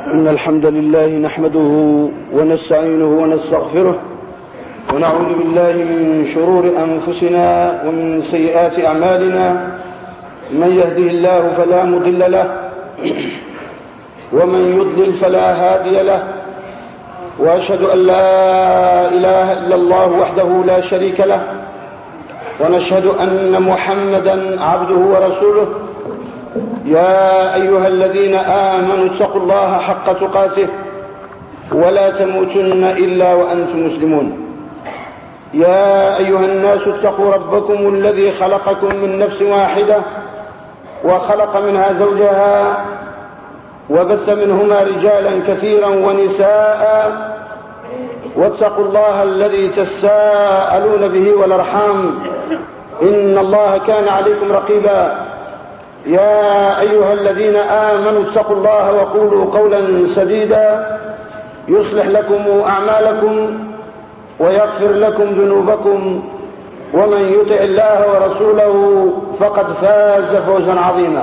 إن الحمد لله نحمده ونستعينه ونستغفره ونعوذ بالله من شرور أنفسنا ومن سيئات أعمالنا. من يهده الله فلا مضل له ومن يضلل فلا هادي له، وأشهد أن لا إله إلا الله وحده لا شريك له، ونشهد أن محمدا عبده ورسوله. يا أيها الذين آمنوا اتقوا الله حق تقاته ولا تموتن إلا وأنتم مسلمون. يا أيها الناس اتقوا ربكم الذي خلقكم من نفس واحدة وخلق منها زوجها وبث منهما رجالا كثيرا ونساء، واتقوا الله الذي تساءلون به والأرحام إن الله كان عليكم رقيبا. يا أيها الذين آمنوا اتقوا الله وقولوا قولا سديدا يصلح لكم أعمالكم ويغفر لكم ذنوبكم، ومن يطع الله ورسوله فقد فاز فوزا عظيما.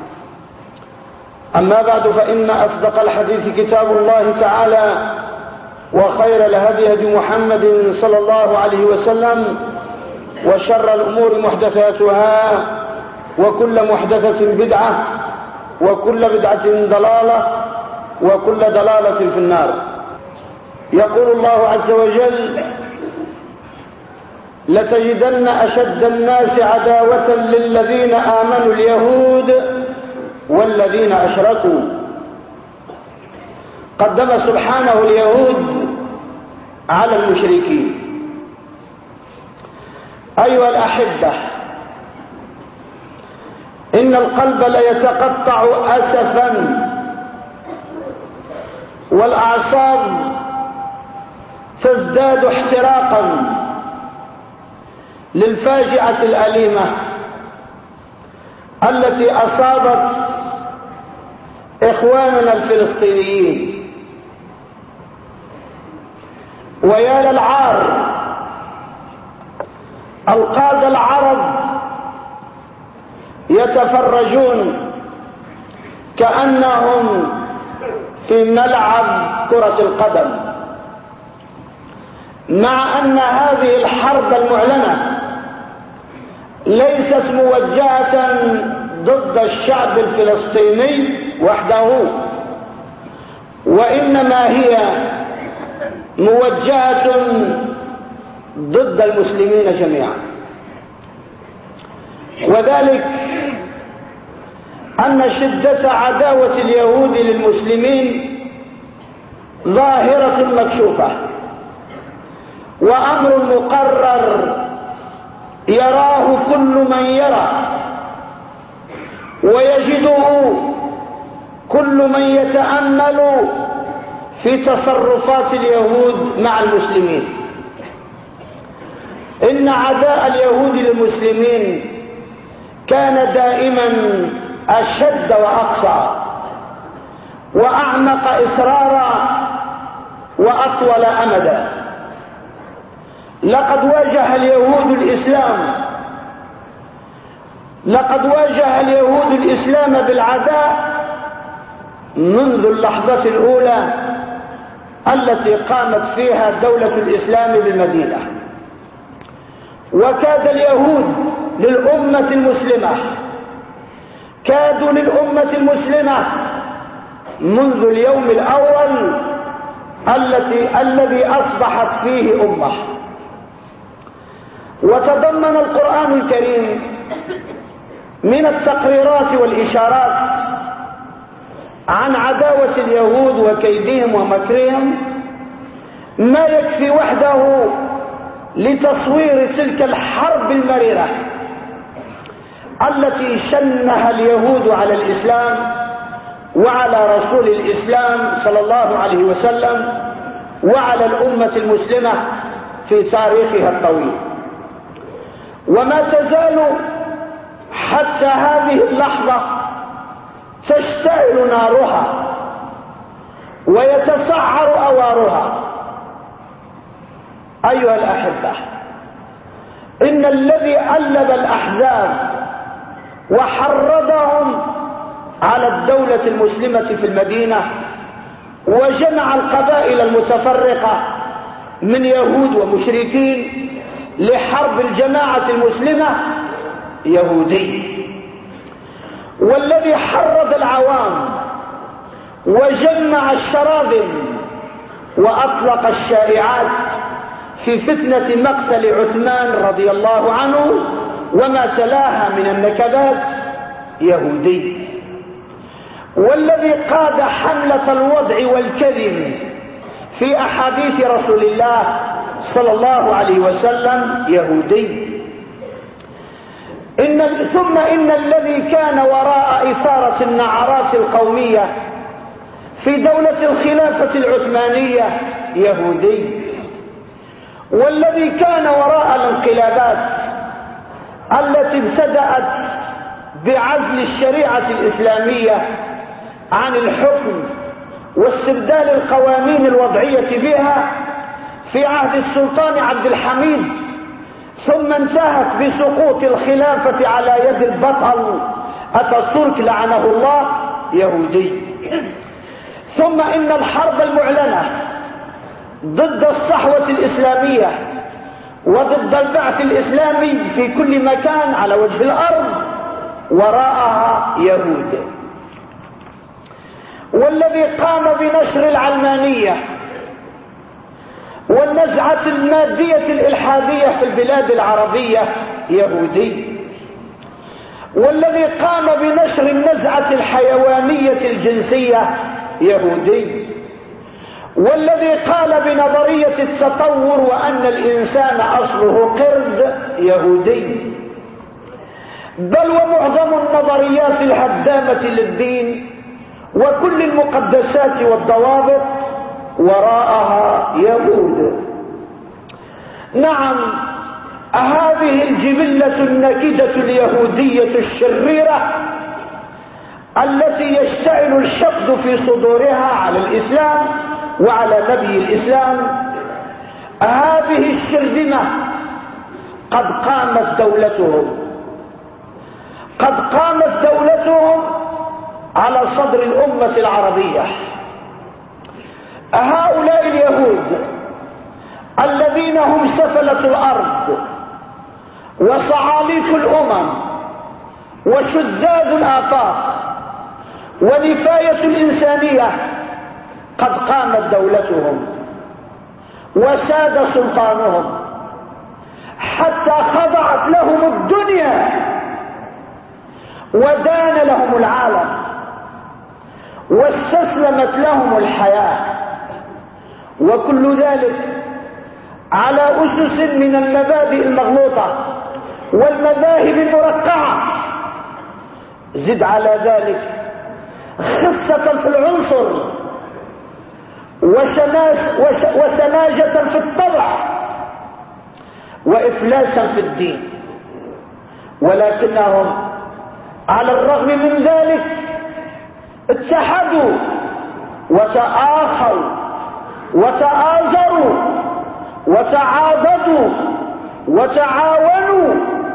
أما بعد، فإن أصدق الحديث كتاب الله تعالى، وخير الهدي هدي محمد صلى الله عليه وسلم، وشر الأمور محدثاتها، وكل محدثة بدعة، وكل بدعة ضلالة، وكل ضلالة في النار. يقول الله عز وجل: لتجدن أشد الناس عداوة للذين آمنوا اليهود والذين أشركوا. قدم سبحانه اليهود على المشركين. أيها الأحبة، إن القلب ليتقطع أسفا، والأعصاب تزداد احتراقا للفاجعة الأليمة التي أصابت إخواننا الفلسطينيين. ويا للعار، القادة العرب يتفرجون كأنهم في ملعب كرة القدم، مع أن هذه الحرب المعلنة ليست موجهة ضد الشعب الفلسطيني وحده، وإنما هي موجهة ضد المسلمين جميعا. وذلك أن شدة عداوة اليهود للمسلمين ظاهرة مكشوفة، وأمر مقرر يراه كل من يرى، ويجده كل من يتأمل في تصرفات اليهود مع المسلمين. إن عداء اليهود للمسلمين كان دائما أشد وأقصى وأعمق إصرارا وأطول أمدا. لقد واجه اليهود الإسلام بالعداء منذ اللحظة الأولى التي قامت فيها دولة الإسلام بالمدينة. وكاد اليهود للأمة المسلمة، كادوا للأمة المسلمة منذ اليوم الأول الذي أصبحت فيه أمة. وتضمن القرآن الكريم من التقريرات والإشارات عن عداوة اليهود وكيدهم ومكرهم ما يكفي وحده لتصوير تلك الحرب المريرة التي شنها اليهود على الإسلام وعلى رسول الإسلام صلى الله عليه وسلم وعلى الأمة المسلمة في تاريخها الطويل. وما تزال حتى هذه اللحظة تشتعل نارها ويتسعر أوارها. أيها الأحبة، إن الذي ألب الأحزاب وحرضهم على الدولة المسلمة في المدينة وجمع القبائل المتفرقة من يهود ومشركين لحرب الجماعة المسلمة يهودي. والذي حرض العوام وجمع الشراذم وأطلق الشائعات في فتنة مقتل عثمان رضي الله عنه وما تلاها من النكبات يهودي. والذي قاد حملة الوضع والكذب في أحاديث رسول الله صلى الله عليه وسلم يهودي. ثم إن الذي كان وراء إثارة النعرات القومية في دولة الخلافة العثمانية يهودي. والذي كان وراء الانقلابات التي ابتدأت بعزل الشريعة الإسلامية عن الحكم واستبدال القوانين الوضعية بها في عهد السلطان عبد الحميد، ثم انتهت بسقوط الخلافة على يد البطل أتاتورك لعنه الله يهودي. ثم إن الحرب المعلنة ضد الصحوة الإسلامية وضد البعث الإسلامي في كل مكان على وجه الأرض وراءها يهود. والذي قام بنشر العلمانية والنزعة المادية الإلحادية في البلاد العربية يهودي. والذي قام بنشر النزعة الحيوانية الجنسية يهودي. والذي قال بنظرية التطور وأن الإنسان أصله قرد يهودي. بل ومعظم النظريات الهدامة للدين وكل المقدسات والضوابط وراءها يهود. نعم، هذه الجبلة النكدة اليهودية الشريرة التي يشتعل الحقد في صدورها على الإسلام وعلى نبي الإسلام، هذه الشرذمة قد قامت دولتهم على صدر الأمة العربية. هؤلاء اليهود الذين هم سفلة الأرض وصعاليك الأمم وشذاذ الآفاق ونفاية الإنسانية قد قامت دولتهم وساد سلطانهم حتى خضعت لهم الدنيا ودان لهم العالم واستسلمت لهم الحياة، وكل ذلك على أسس من المبادئ المغلوطة والمذاهب المرقعة. زد على ذلك خصة في العنصر وسماجة في الطبع وإفلاسا في الدين. ولكنهم على الرغم من ذلك اتحدوا وتآخوا وتآزروا وتعاضدوا وتعاونوا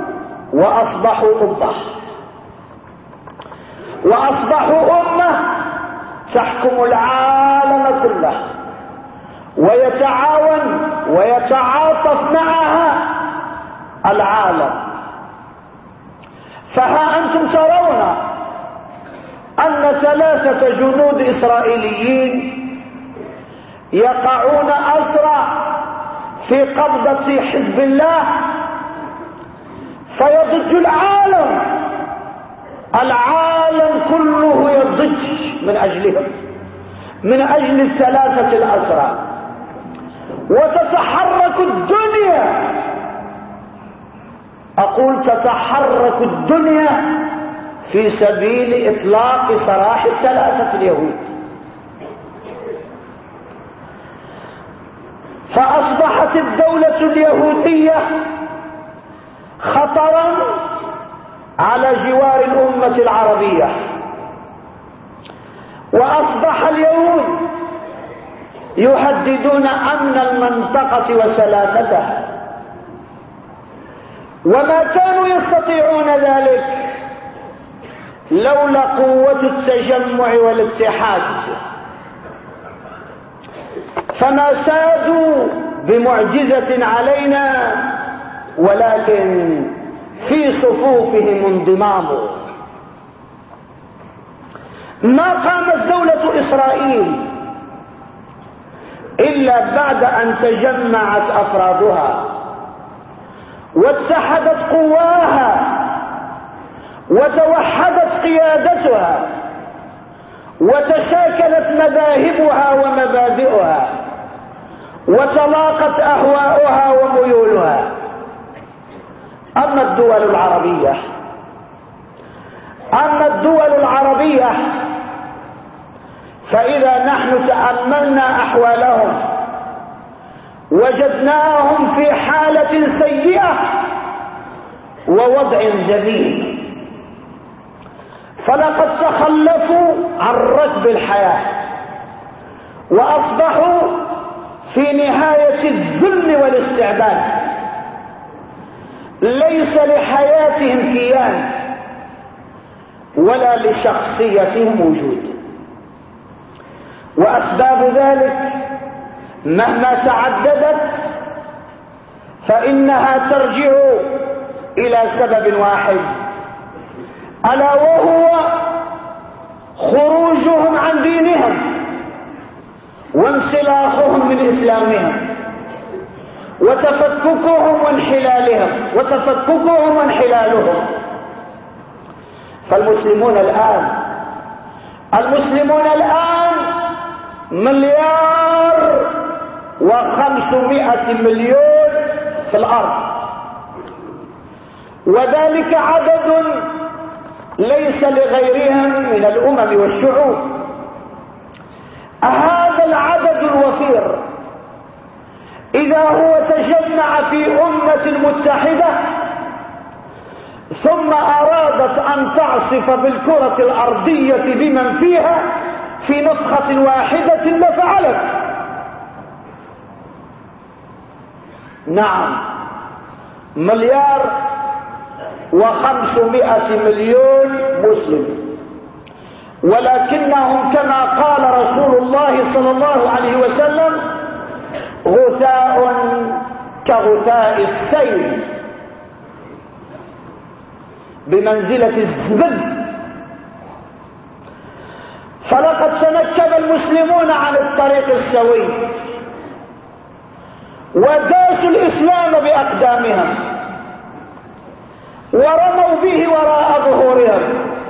وأصبحوا أمة تحكم العالم كله ويتعاون ويتعاطف معها العالم. فها أنتم ترون أن 3 جنود إسرائيليين يقعون أسرى في قبضة حزب الله، فيضج العالم كله يضج من أجلهم، من أجل 3 الأسرى، وتتحرك الدنيا، أقول تتحرك الدنيا في سبيل إطلاق سراح 3 اليهود. فأصبحت الدولة اليهودية خطرا على جوار الأمة العربية، وأصبح اليهود يهددون أمن المنطقة وسلامتها، وما كانوا يستطيعون ذلك لولا قوة التجمع والاتحاد. فما سادوا بمعجزة علينا، ولكن في صفوفهم انضمام. ما قامت دولة إسرائيل إلا بعد أن تجمعت أفرادها واتحدت قواها وتوحدت قيادتها وتشاكلت مذاهبها ومبادئها وتلاقت أهواؤها وميولها. أما الدول العربية فإذا نحن تأملنا أحوالهم وجدناهم في حالة سيئة ووضع ذميم، فلقد تخلفوا عن ركب الحياة وأصبحوا في نهاية الذل والاستعباد، ليس لحياتهم كيان ولا لشخصيتهم وجود. وأسباب ذلك مهما تعددت فإنها ترجع إلى سبب واحد، ألا وهو خروجهم عن دينهم وانسلاخهم من إسلامهم وتفككهم وانحلالهم. فالمسلمون الآن 1,500,000,000 في الأرض، وذلك عدد ليس لغيرهم من الأمم والشعوب. هذا العدد الوفير إذا هو تجمع في أمة متحدة ثم أرادت أن تعصف بالكرة الأرضية بمن فيها في نفخة واحدة لفعلت. نعم، 1,500,000,000 مسلم، ولكنهم كما قال رسول الله صلى الله عليه وسلم غثاء كغثاء السيل، بمنزلة الزبد. فلقد تنكب المسلمون عن الطريق السوي وداسوا الإسلام بأقدامهم ورموا به وراء ظهورهم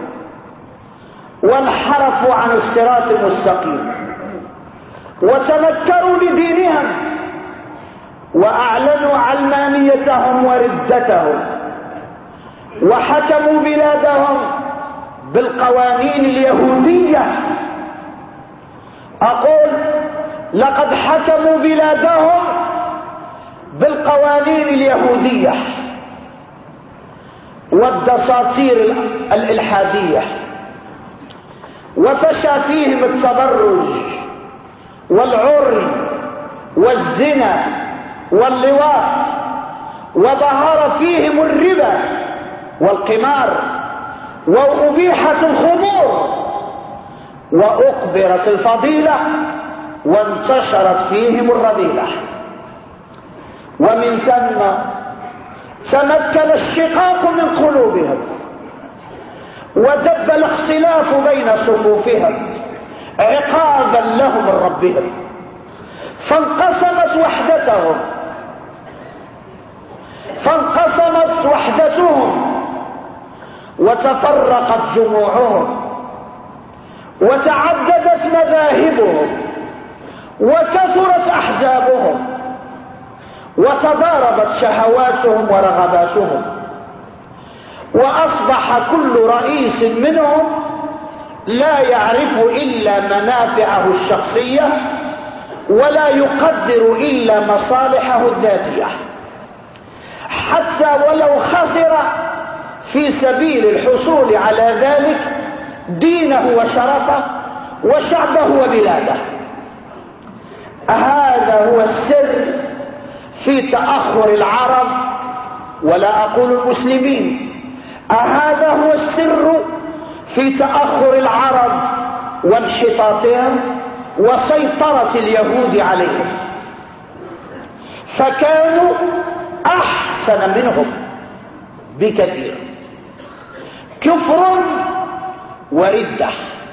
وانحرفوا عن الصراط المستقيم وتنكروا لدينهم وأعلنوا علمانيتهم وردتهم وحكموا بلادهم بالقوانين اليهودية. أقول لقد حكموا بلادهم بالقوانين اليهودية والدساتير الإلحادية، وفشى فيهم التبرج والعري والزنا واللواط، وظهر فيهم الربا والقمار، وأبيحت الخمور، وأقبرت الفضيلة، وانتشرت فيهم الرذيلة. ومن ثم تمكن الشقاق من قلوبهم ودب الاختلاف بين صفوفهم عقابا لهم من ربهم، فانقسمت وحدتهم وتفرقت جموعهم وتعددت مذاهبهم وكثرت أحزابهم وتضاربت شهواتهم ورغباتهم، وأصبح كل رئيس منهم لا يعرف إلا منافعه الشخصية ولا يقدر إلا مصالحه الذاتية، حتى ولو خسر في سبيل الحصول على ذلك دينه وشرفه وشعبه وبلاده. هذا هو السر في تأخر العرب، ولا أقول المسلمين، هذا هو السر في تأخر العرب وانحطاطهم وسيطرة اليهود عليهم، فكانوا أحسن منهم بكثير. كفر وردة.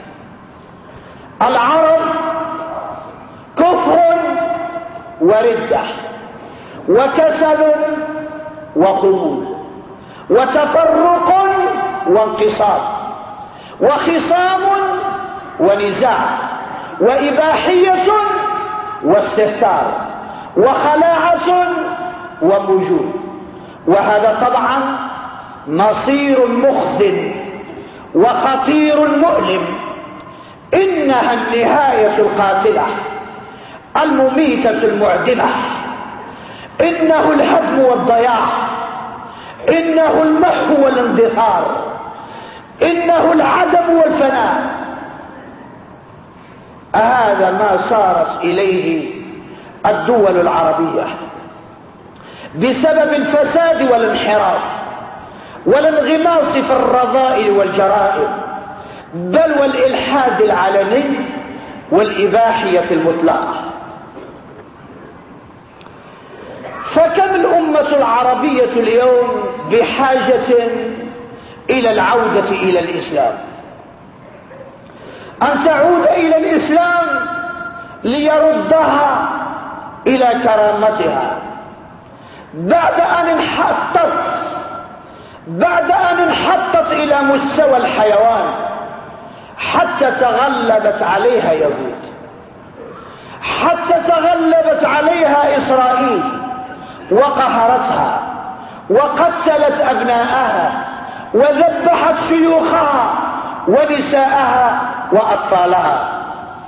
العرب كفر وردة وكسل وخمول وتفرق وانقسام وخصام ونزاع وإباحية واستهتار وخلاعة ومجون. وهذا طبعا مصير مخزن وخطير مؤلم. إنها النهاية القاتلة المميتة المعدمة. إنه الهدم والضياع، إنه المحو والاندثار، إنه العدم والفناء. هذا ما صارت إليه الدول العربية بسبب الفساد والانحراف والانغماس في الرذائل والجرائم، بل والإلحاد العلني والإباحية المطلقة. فكم الأمة العربية اليوم بحاجة إلى العودة إلى الإسلام، أن تعود إلى الإسلام ليردها إلى كرامتها بعد أن انحطت إلى مستوى الحيوان، حتى تغلبت عليها يهود، حتى تغلبت عليها إسرائيل وقهرتها وقتلت أبناءها وذبحت شيوخها ونساءها وأطفالها.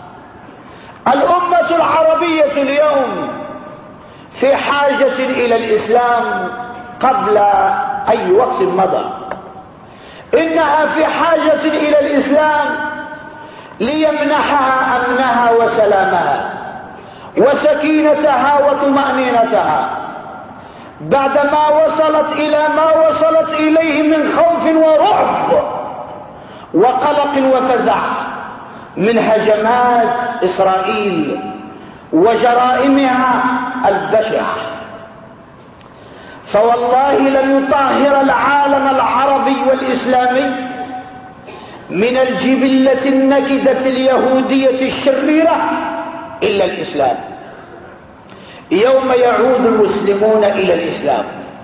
الأمة العربية اليوم في حاجة إلى الإسلام قبل أي وقت مضى. إنها في حاجة إلى الإسلام ليمنحها أمنها وسلامها وسكينتها وطمأنينتها بعدما وصلت إلى ما وصلت إليه من خوف ورعب وقلق وفزع من هجمات إسرائيل وجرائمها البشعة. فوالله لن يطهر العالم العربي والإسلامي من الجبلة النكدة اليهودية الشريرة إلا الإسلام. يوم يعود المسلمون إلى الإسلام،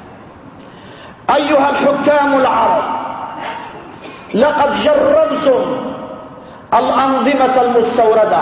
أيها الحكام العرب، لقد جربتم الأنظمة المستوردة،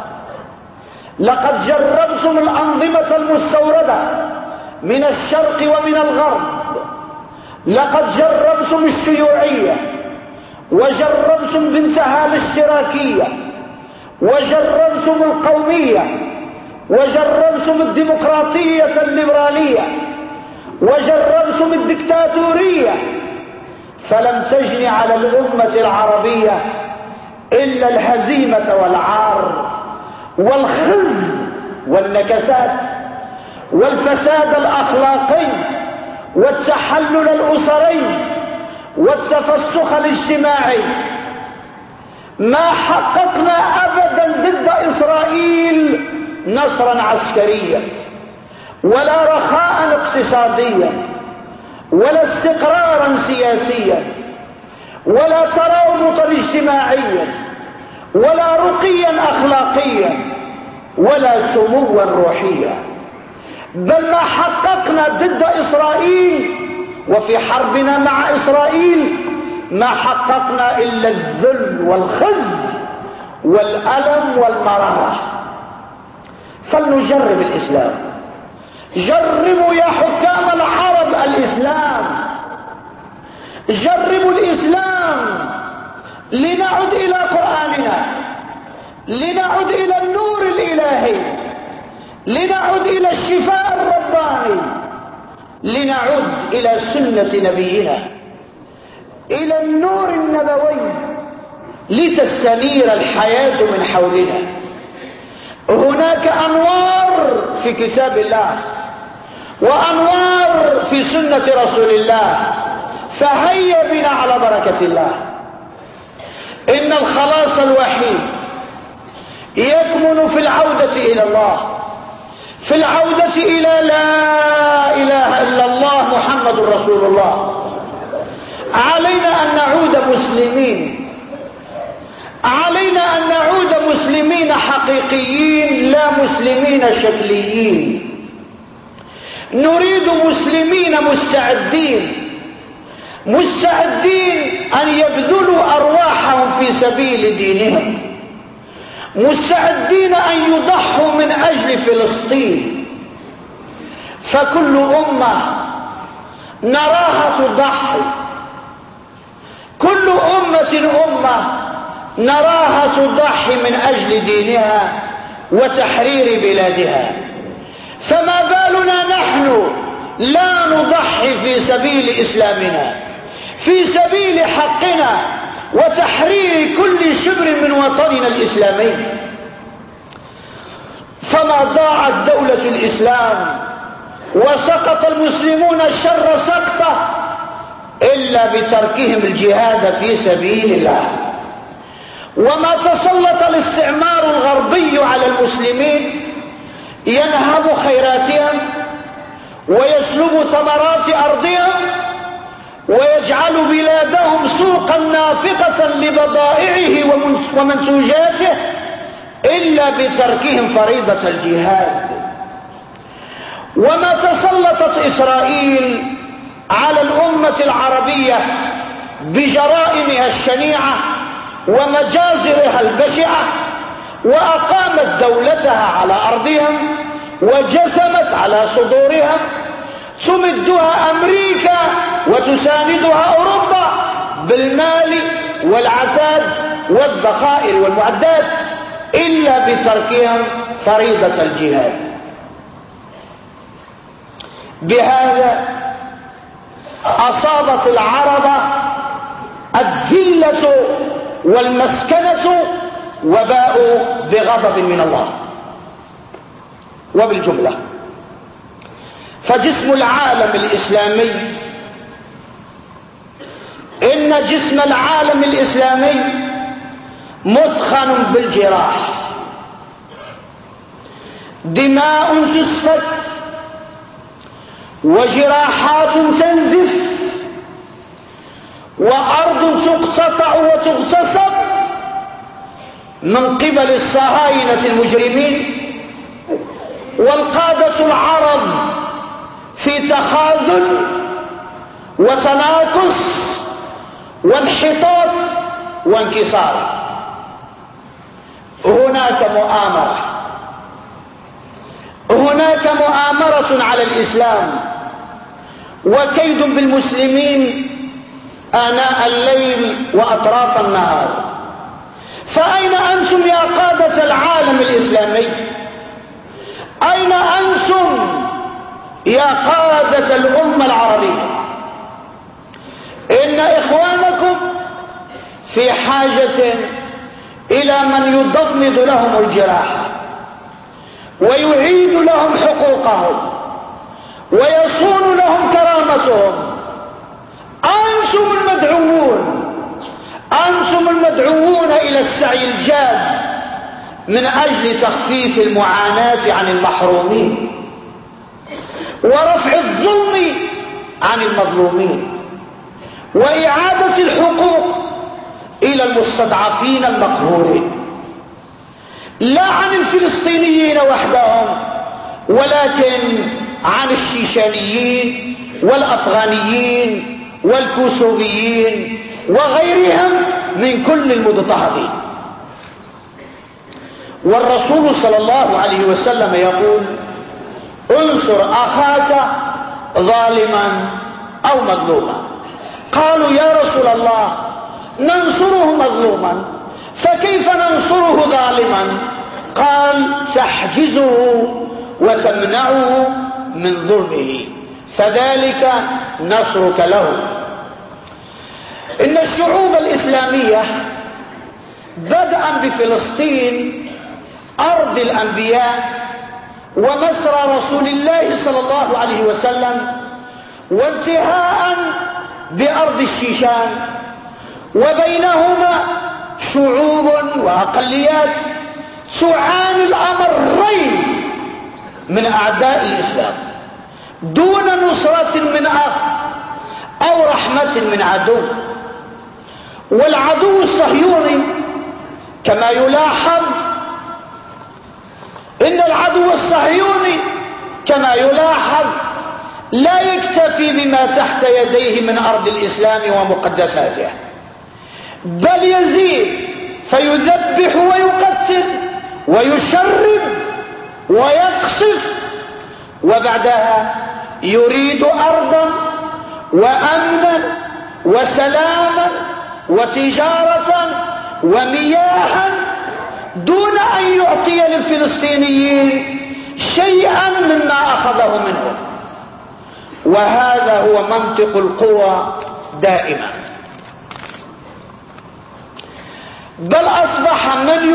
لقد جربتم الأنظمة المستوردة من الشرق ومن الغرب، لقد جربتم الشيوعية وجربتم بنتها الاشتراكية وجربتم القومية وجربتم الديمقراطية الليبرالية وجربتم الدكتاتورية، فلم تجن على الأمة العربية إلا الهزيمة والعار والخزي والنكسات والفساد الأخلاقي والتحلل الأسري والتفسخ الاجتماعي. ما حققنا أبدا ضد إسرائيل نصرا عسكريا ولا رخاء اقتصاديا ولا استقرارا سياسيا ولا ترابطا اجتماعيا ولا رقيا أخلاقيا ولا سموا روحيا، بل ما حققنا ضد إسرائيل وفي حربنا مع إسرائيل ما حققنا إلا الذل والخزي والألم والمرارة. فلنجرب الإسلام، جربوا يا حكام العرب الإسلام، جربوا الإسلام لنعد إلى قرآننا، لنعد إلى النور الإلهي، لنعد إلى الشفاء الرباني، لنعد إلى سنة نبينا، إلى النور النبوي، لتستنير الحياة من حولنا. هناك أنوار في كتاب الله وأنوار في سنة رسول الله، فهيا بنا على بركة الله. إن الخلاص الوحيد يكمن في العودة إلى الله، في العودة إلى لا إله إلا الله محمد رسول الله. علينا أن نعود مسلمين، علينا أن نعود مسلمين حقيقيين لا مسلمين شكليين. نريد مسلمين مستعدين أن يبذلوا أرواحهم في سبيل دينهم، مستعدين أن يضحوا من أجل فلسطين. فكل أمة نراها تضحي، كل أمة نراها تضحي من أجل دينها وتحرير بلادها، فما بالنا نحن لا نضحي في سبيل إسلامنا، في سبيل حقنا وتحرير كل شبر من وطننا الإسلامي. فما ضاعت دولة الإسلام وسقط المسلمون الشر سقطة إلا بتركهم الجهاد في سبيل الله. وما تسلط الاستعمار الغربي على المسلمين ينهب خيراتهم ويسلب ثمرات أرضهم ويجعل بلادهم سوقا نافقة لبضائعه ومنتوجاته إلا بتركهم فريضة الجهاد. وما تسلطت إسرائيل على الأمة العربية بجرائمها الشنيعة ومجازرها البشعة، وأقامت دولتها على أرضهم وجثمت على صدورهم، تمدها أمريكا وتساندها أوروبا بالمال والعتاد والذخائر والمعدات إلا بتركهم فريضة الجهاد. بهذا أصابت العرب الذلة والمسكنة وباءوا بغضب من الله. وبالجملة فجسم العالم الإسلامي، إن جسم العالم الإسلامي مثخن بالجراح، دماء تسفك وجراحات تنزف وأرض تقتطع وتغتصب من قبل الصهاينة المجرمين، والقادة العرب في تخاذل وتناقص وانحطاط وانكسار. هناك مؤامرة على الإسلام وكيد بالمسلمين آناء الليل وأطراف النهار. فأين أنتم يا قادة العالم الإسلامي؟ أين أنتم يا قادة الأمة العربية؟ إن إخوانكم في حاجة إلى من يضمد لهم الجراح ويعيد لهم حقوقهم ويصون لهم كرامتهم. أنتم المدعوون إلى السعي الجاد من أجل تخفيف المعاناة عن المحرومين ورفع الظلم عن المظلومين وإعادة الحقوق إلى المستضعفين المقهورين، لا عن الفلسطينيين وحدهم ولكن عن الشيشانيين والأفغانيين والكوسوفيين وغيرهم من كل المضطهدين. والرسول صلى الله عليه وسلم يقول: انصر أخاك ظالما أو مظلوما. قالوا: يا رسول الله، ننصره مظلوما، فكيف ننصره ظالما؟ قال: تحجزه وتمنعه من ظلمه، فذلك نصرك له. إن الشعوب الإسلامية بدءا بفلسطين أرض الأنبياء ومسرى رسول الله صلى الله عليه وسلم، وانتهاء بأرض الشيشان، وبينهما شعوب وأقليات تعاني الأمرين من أعداء الإسلام دون نصرة من أخ أو رحمة من عدو. والعدو الصهيوني كما يلاحظ إن العدو الصهيوني كما يلاحظ لا يكتفي بما تحت يديه من أرض الإسلام ومقدساته، بل يزيد فيذبح ويقتل ويشرد ويقصف، وبعدها يريد أرضا وأمنا وسلاما وتجارة ومياها دون أن يعطي للفلسطينيين شيئا مما أخذه منهم. وهذا هو منطق القوى دائما. بل أصبح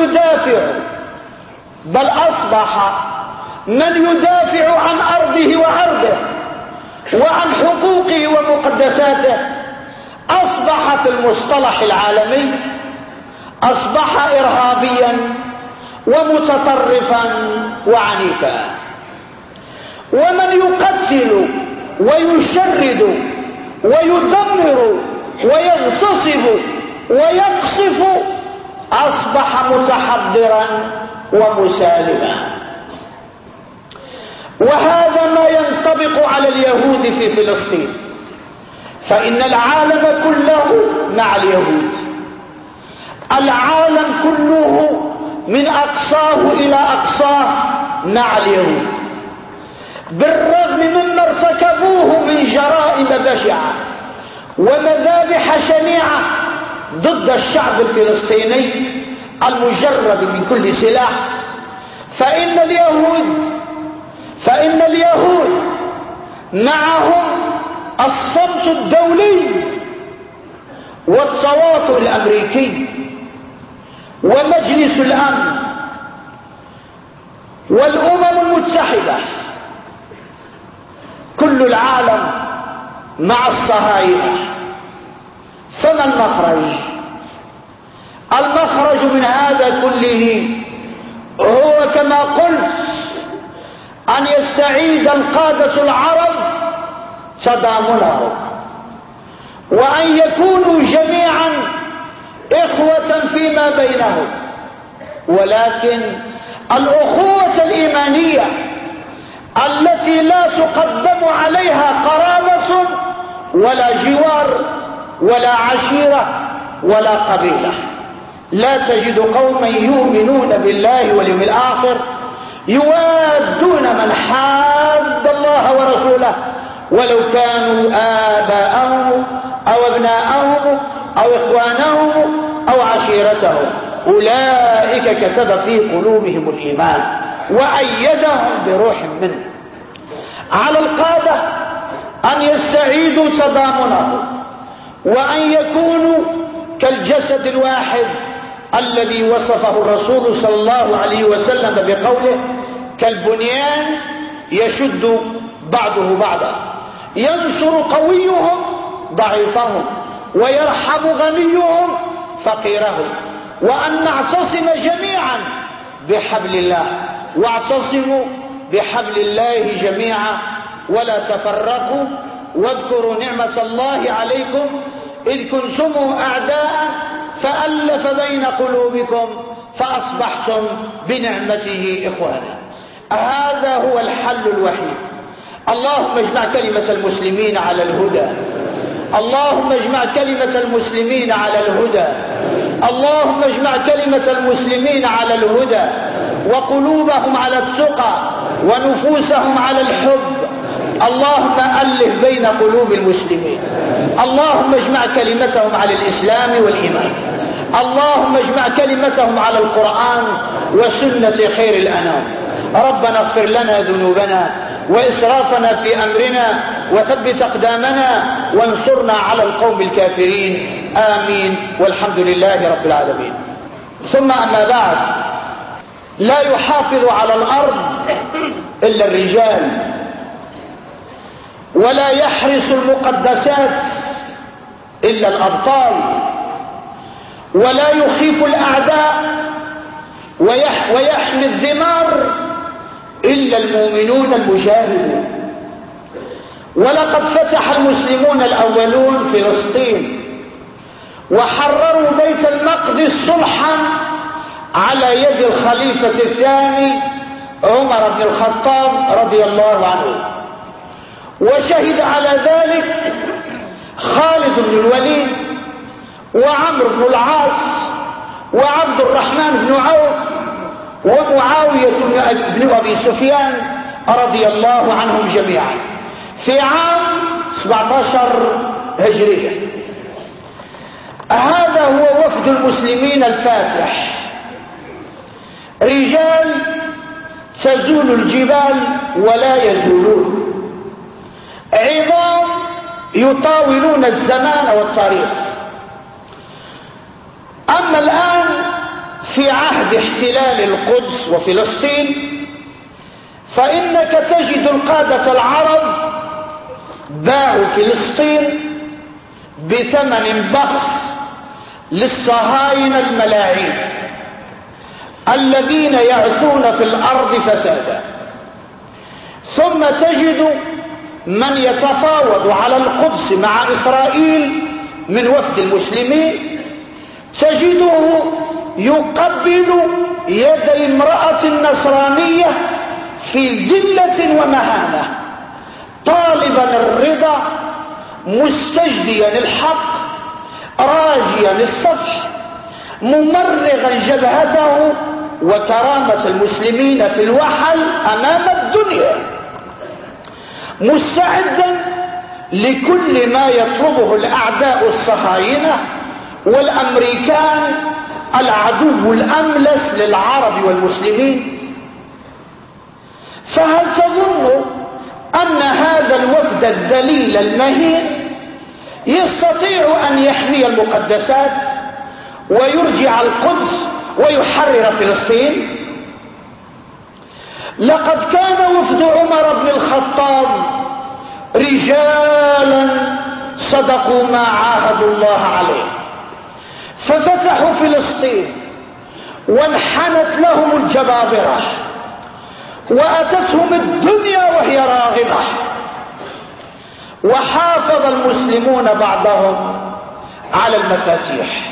من يدافع عن أرضه وعرضه وعن حقوقه ومقدساته أصبح في المصطلح العالمي أصبح إرهابيا ومتطرفا وعنيفا. ومن يقتل ويشرد ويدمر ويغتصب ويقصف أصبح متحضرا ومسالما. وهذا ما ينطبق على اليهود في فلسطين، فإن العالم كله مع اليهود، العالم كله من أقصاه إلى أقصاه مع اليهود، بالرغم مما ارتكبوه من جرائم بشعة ومذابح شنيعة ضد الشعب الفلسطيني المجرد من كل سلاح. فإن اليهود معهم الصمت الدولي والتواطؤ الأمريكي ومجلس الأمن والأمم المتحدة، كل العالم مع الصهاينة. فما المخرج من هذا كله؟ هو كما قلت أن يستعيد القادة العرب تضامنهم، وأن يكونوا جميعا إخوة فيما بينهم. ولكن الأخوة الإيمانية التي لا تقدم عليها قرابة ولا جوار ولا عشيرة ولا قبيلة، لا تجد قوما يؤمنون بالله واليوم الآخر يوادون من حاد الله ورسوله ولو كانوا آباءهم أو أبناءهم أو إخوانهم أو عشيرتهم، أولئك كتب في قلوبهم الإيمان وأيدهم بروح منه. على القادة أن يستعيدوا تضامنهم وأن يكونوا كالجسد الواحد الذي وصفه الرسول صلى الله عليه وسلم بقوله: كالبنيان يشد بعضه بعضا، ينصر قويهم ضعيفهم ويرحم غنيهم فقيرهم. وأن نعتصم جميعا بحبل الله، واعتصموا بحبل الله جميعا ولا تفرقوا، واذكروا نعمة الله عليكم إذ كنتم أعداء فألف بين قلوبكم فأصبحتم بنعمته إخوانا. هذا هو الحل الوحيد. اللهم اجمع كلمة المسلمين على الهدى، اللهم اجمع كلمة المسلمين على الهدى، اللهم اجمع كلمة المسلمين على الهدى، وقلوبهم على التقى ونفوسهم على الحب. اللهم ألف بين قلوب المسلمين، اللهم اجمع كلمتهم على الإسلام والإيمان، اللهم اجمع كلمتهم على القرآن وسنة خير الأنام. ربنا اغفر لنا ذنوبنا وإسرافنا في أمرنا وثبت أقدامنا وانصرنا على القوم الكافرين. آمين والحمد لله رب العالمين. ثم أما بعد، لا يحافظ على الأرض إلا الرجال، ولا يحرس المقدسات إلا الأبطال، ولا يخيف الأعداء ويحمي الذمار إلا المؤمنون المجاهدون. ولقد فتح المسلمون الأولون فلسطين وحرروا بيت المقدس صلحا على يد الخليفة الثاني عمر بن الخطاب رضي الله عنه، وشهد على ذلك خالد بن الوليد وعمرو بن العاص وعبد الرحمن بن عوف ومعاوية بن أبي سفيان رضي الله عنهم جميعا في عام 17 هجرية. هذا هو وفد المسلمين الفاتح، رجال تزول الجبال ولا يزولون، عظام يطاولون الزمان والتاريخ. أما الآن في عهد احتلال القدس وفلسطين فإنك تجد القادة العرب باعوا فلسطين بثمن بخس للصهاينة الملاعين الذين يعثون في الأرض فسادا. ثم تجد من يتفاوض على القدس مع إسرائيل من وفد المسلمين، تجده يقبل يد امرأة نصرانية في ذلة ومهانة طالبا الرضا مستجديا الحق راجيا الصفح ممرغا جبهته وكرامة المسلمين في الوحل أمام الدنيا، مستعدا لكل ما يطلبه الأعداء الصهاينة والأمريكان العدو الأملس للعرب والمسلمين. فهل تظن أن هذا الوفد الذليل المهين يستطيع أن يحمي المقدسات ويرجع القدس ويحرر فلسطين؟ لقد كان وفد عمر بن الخطاب رجالا صدقوا ما عاهدوا الله عليه، ففتحوا فلسطين وانحنت لهم الجبابرة وأتتهم الدنيا وهي راغبة، وحافظ المسلمون بعضهم على المفاتيح.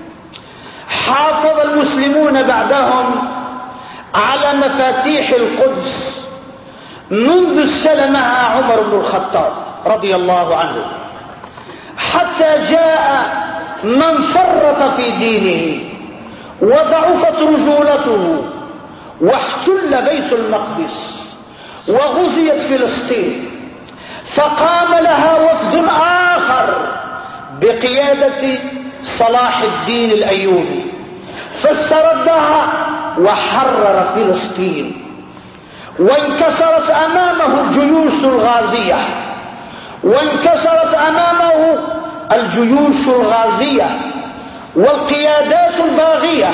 حافظ المسلمون بعدهم على مفاتيح القدس منذ استلمها عمر بن الخطاب رضي الله عنه، حتى جاء من فرط في دينه وضعفت رجولته واحتل بيت المقدس وغزيت فلسطين، فقام لها وفد آخر بقيادة صلاح الدين الأيوبي فاستردها وحرر فلسطين، وانكسرت أمامه الجيوش الغازية وانكسرت أمامه الجيوش الغازية والقيادات الباغية،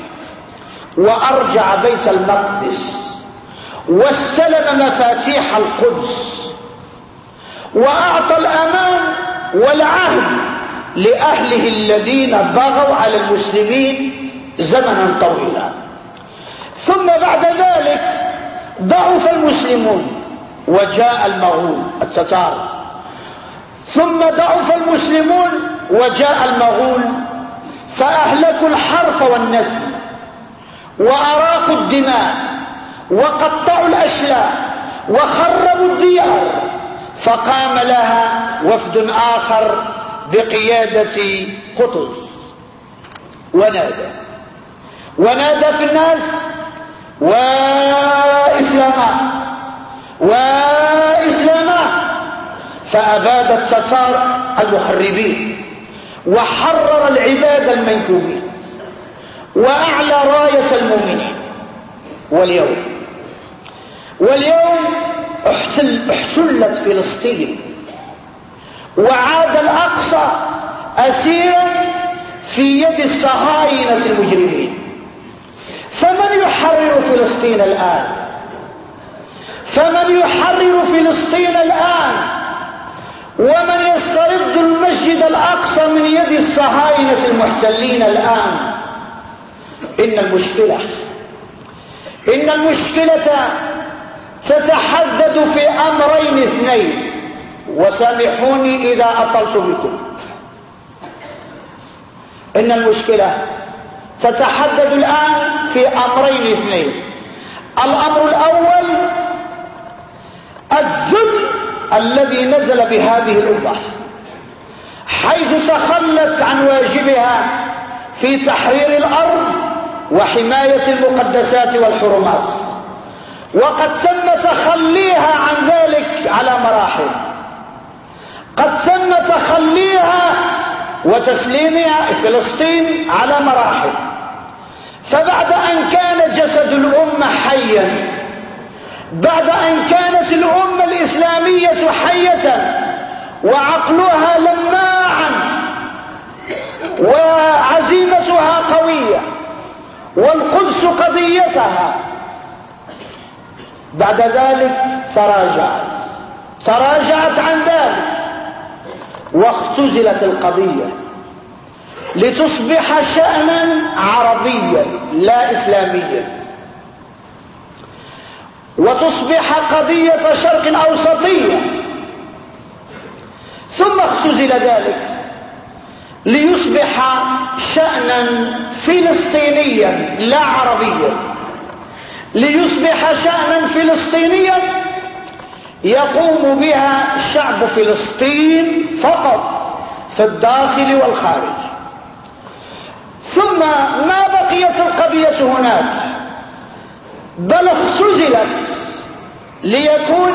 وأرجع بيت المقدس واستلم مفاتيح القدس وأعطى الأمان والعهد لأهله الذين بغوا على المسلمين زمنا طويلا. ثم بعد ذلك ضعف المسلمون وجاء المغول التتار، ثم ضعف المسلمون وجاء المغول فأهلكوا الحرث والنسل وأراقوا الدماء وقطعوا الأشلاء وخربوا الديار، فقام لها وفد آخر بقيادة قطز ونادى في الناس وإسلاما وإسلاما، فأباد التتار المخربين وحرر العباد المنكوبين وأعلى راية المؤمنين. واليوم احتلت فلسطين وعاد الأقصى أسيرا في يد الصهاينة المجرمين. فمن يحرر فلسطين الآن؟ فمن يحرر فلسطين الآن ومن يسترد المسجد الأقصى من يد الصهاينة المحتلين الآن؟ إن المشكلة إن المشكلة تتحدد في أمرين اثنين، وسامحوني إذا أطلت بكم. إن المشكلة تتحدد الآن في أمرين اثنين. الأمر الأول الذل الذي نزل بهذه الأمة، حيث تخلت عن واجبها في تحرير الأرض وحماية المقدسات والحرمات، وقد تم تخليها عن ذلك على مراحل. قد تم تخليها وتسليمها فلسطين على مراحل. فبعد أن كان جسد الأمة حيا، بعد أن كانت الأمة الإسلامية حية وعقلها لماعا وعزيمتها قوية والقدس قضيتها، بعد ذلك تراجعت عن ذلك واختزلت القضية لتصبح شأنا عربيا لا إسلاميا، وتصبح قضية شرق أوسطية. ثم اختزل ذلك ليصبح شأنا فلسطينيا لا عربيا، ليصبح شأنا فلسطينيا يقوم بها شعب فلسطين فقط في الداخل والخارج. ثم ما بقيت القضية هناك، بل اختزلت ليكون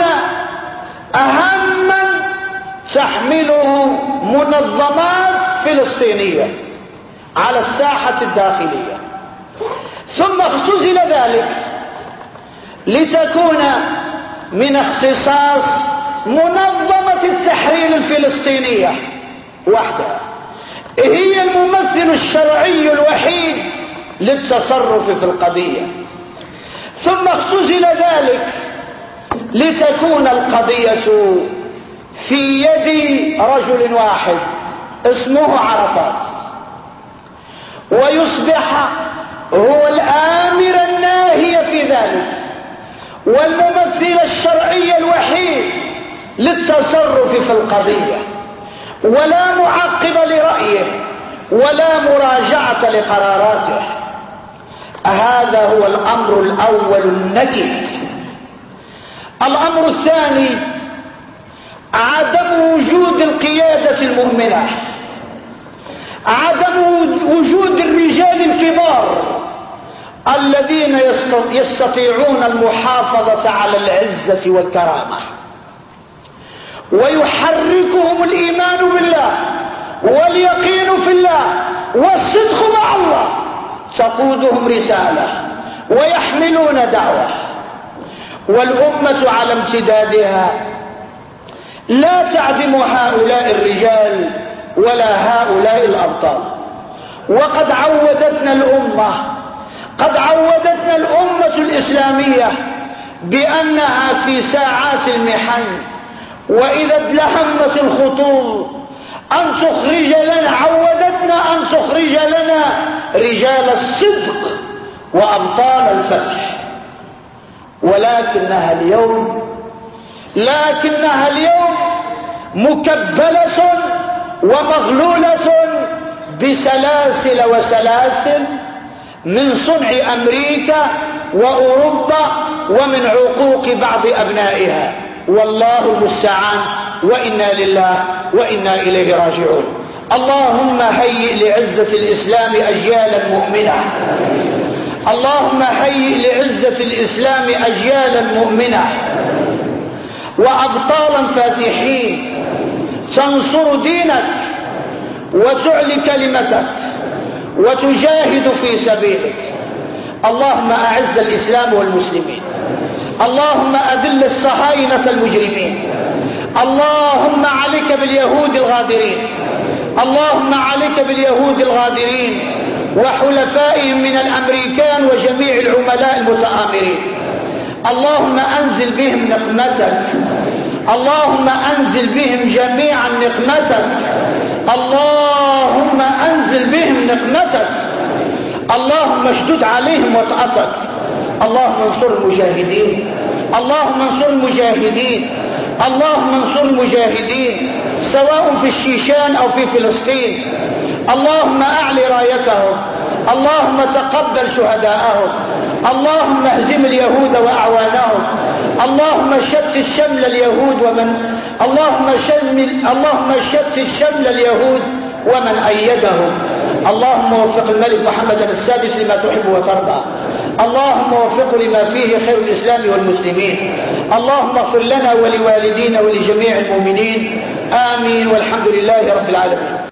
أهما تحمله منظمات فلسطينية على الساحة الداخلية. ثم اختزل ذلك لتكون من اختصاص منظمة التحرير الفلسطينية وحدها، هي الممثل الشرعي الوحيد للتصرف في القضية. ثم اختزل ذلك لتكون القضية في يد رجل واحد اسمه عرفات، ويصبح هو الآمر الناهي في ذلك والممثل الشرعي الوحيد للتصرف في القضية، ولا معقب لرأيه ولا مراجعة لقراراته. هذا هو الأمر الأول النكد. الأمر الثاني عدم وجود القيادة المؤمنة، عدم وجود الرجال الكبار الذين يستطيعون المحافظة على العزة والكرامة، ويحركهم الإيمان بالله واليقين في الله والصدق مع الله، تقودهم رسالة ويحملون دعوة. والأمة على امتدادها لا تعدم هؤلاء الرجال ولا هؤلاء الأبطال. وقد عودتنا الأمة الإسلامية بأنها في ساعات المحن وإذا ادلهمت الخطوب عودتنا أن تخرج لنا رجال الصدق وأبطال الفتح. ولكنها اليوم مكبلة ومغلولة بسلاسل وسلاسل من صنع أمريكا وأوروبا ومن عقوق بعض أبنائها، والله المستعان، وإنا لله وإنا إليه راجعون. اللهم هيئ لعزة الإسلام أجيالا مؤمنة، اللهم هيئ لعزة الإسلام أجيالا مؤمنة وأبطالا فاتحين تنصر دينك وتعلي كلمتك وتجاهد في سبيلك. اللهم أعز الإسلام والمسلمين، اللهم أذل الصهاينة المجرمين، اللهم عليك باليهود الغادرين، اللهم عليك باليهود الغادرين وحلفائهم من الأمريكان وجميع العملاء المتآمرين. اللهم أنزل بهم نقمتك، اللهم أنزل بهم جميعا نقمتك، اللهم أنزل بهم نقمتك، اللهم اشدد عليهم وطأتك، اللهم انصر المجاهدين، اللهم انصر المجاهدين، اللهم انصر المجاهدين سواء في الشيشان أو في فلسطين. اللهم أعل رايتهم، اللهم تقبل شهداءهم، اللهم اهزم اليهود وأعوانهم، اللهم شتت شمل اليهود اللهم شتت شمل اليهود ومن أيدهم. اللهم وفق الملك محمد السادس لما تحب وترضى، اللهم وفقه لما فيه خير الإسلام والمسلمين. اللهم اغفر لنا ولوالدينا ولجميع المؤمنين، آمين، والحمد لله رب العالمين.